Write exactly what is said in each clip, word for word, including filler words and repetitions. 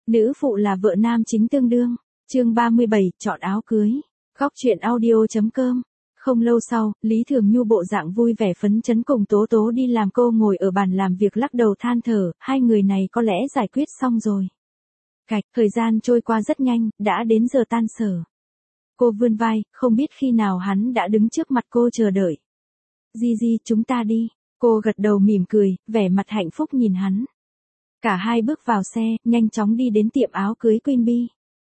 Nữ phụ là vợ nam chính tương đương. Chương ba mươi bảy, chọn áo cưới. Góc truyện audio.com. Không lâu sau, Lý Thường Nhu bộ dạng vui vẻ phấn chấn cùng Tố Tố đi làm, cô ngồi ở bàn làm việc lắc đầu than thở, hai người này có lẽ giải quyết xong rồi. Cạch, thời gian trôi qua rất nhanh, đã đến giờ tan sở. Cô vươn vai, không biết khi nào hắn đã đứng trước mặt cô chờ đợi. Di Di, chúng ta đi. Cô gật đầu mỉm cười, vẻ mặt hạnh phúc nhìn hắn. Cả hai bước vào xe, nhanh chóng đi đến tiệm áo cưới Queen Bee.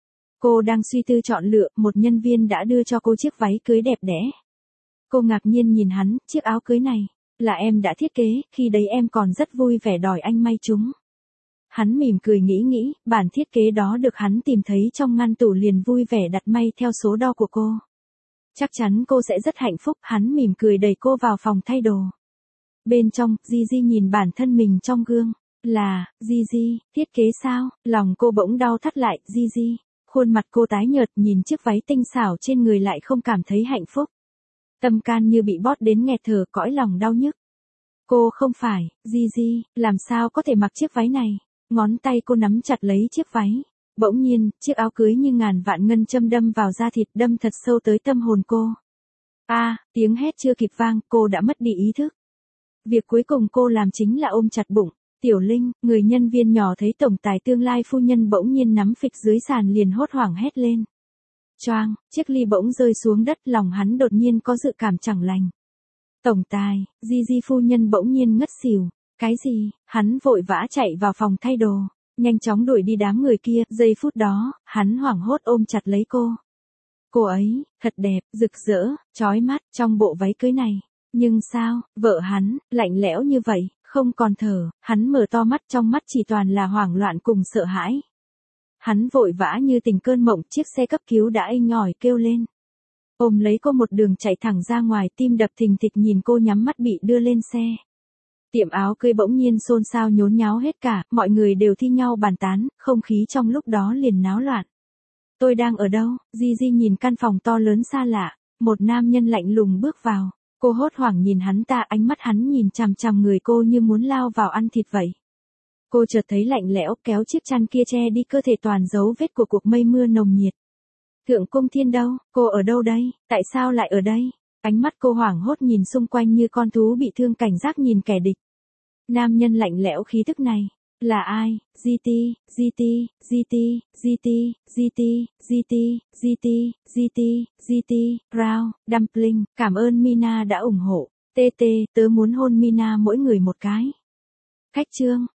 Cô đang suy tư chọn lựa, một nhân viên đã đưa cho cô chiếc váy cưới đẹp đẽ. Cô ngạc nhiên nhìn hắn, chiếc áo cưới này, là em đã thiết kế, khi đấy em còn rất vui vẻ đòi anh may chúng. Hắn mỉm cười nghĩ nghĩ, bản thiết kế đó được hắn tìm thấy trong ngăn tủ liền vui vẻ đặt may theo số đo của cô. Chắc chắn cô sẽ rất hạnh phúc, hắn mỉm cười đẩy cô vào phòng thay đồ. Bên trong, Di Di nhìn bản thân mình trong gương, là, Di Di, thiết kế sao, lòng cô bỗng đau thắt lại, Di Di, khuôn mặt cô tái nhợt nhìn chiếc váy tinh xảo trên người lại không cảm thấy hạnh phúc. Tâm can như bị bóp đến nghẹt thở, cõi lòng đau nhức. Cô không phải, Di Di, làm sao có thể mặc chiếc váy này, ngón tay cô nắm chặt lấy chiếc váy. Bỗng nhiên, chiếc áo cưới như ngàn vạn ngân châm đâm vào da thịt, đâm thật sâu tới tâm hồn cô. A, à, tiếng hét chưa kịp vang, cô đã mất đi ý thức. Việc cuối cùng cô làm chính là ôm chặt bụng. Tiểu Linh, người nhân viên nhỏ thấy tổng tài tương lai phu nhân bỗng nhiên nắm phịch dưới sàn liền hốt hoảng hét lên. Choang, chiếc ly bỗng rơi xuống đất, lòng hắn đột nhiên có dự cảm chẳng lành. Tổng tài, Di Di phu nhân bỗng nhiên ngất xỉu. Cái gì? Hắn vội vã chạy vào phòng thay đồ, nhanh chóng đuổi đi đám người kia, giây phút đó, hắn hoảng hốt ôm chặt lấy cô. Cô ấy, thật đẹp, rực rỡ, chói mắt, trong bộ váy cưới này. Nhưng sao, vợ hắn, lạnh lẽo như vậy, không còn thở, hắn mở to mắt, trong mắt chỉ toàn là hoảng loạn cùng sợ hãi. Hắn vội vã như tình cơn mộng, chiếc xe cấp cứu đã inh ỏi kêu lên. Ôm lấy cô một đường chạy thẳng ra ngoài, tim đập thình thịch nhìn cô nhắm mắt bị đưa lên xe. Tiệm áo cưới bỗng nhiên xôn xao nhốn nháo hết cả, mọi người đều thi nhau bàn tán, không khí trong lúc đó liền náo loạn. Tôi đang ở đâu? Di Di nhìn căn phòng to lớn xa lạ, một nam nhân lạnh lùng bước vào. Cô hốt hoảng nhìn hắn ta, ánh mắt hắn nhìn chằm chằm người cô như muốn lao vào ăn thịt vậy. Cô chợt thấy lạnh lẽo, kéo chiếc chăn kia che đi cơ thể toàn dấu vết của cuộc mây mưa nồng nhiệt. Thượng Cung Thiên đâu? Cô ở đâu đây? Tại sao lại ở đây? Ánh mắt cô hoảng hốt nhìn xung quanh như con thú bị thương cảnh giác nhìn kẻ địch. Nam nhân lạnh lẽo khí tức này, là ai? giê tê, giê tê, giê tê, giê tê, giê tê, giê tê, giê tê, giê tê, giê tê, Brown, Dumpling, cảm ơn Mina đã ủng hộ. tê tê, tớ muốn hôn Mina mỗi người một cái. Khách chương.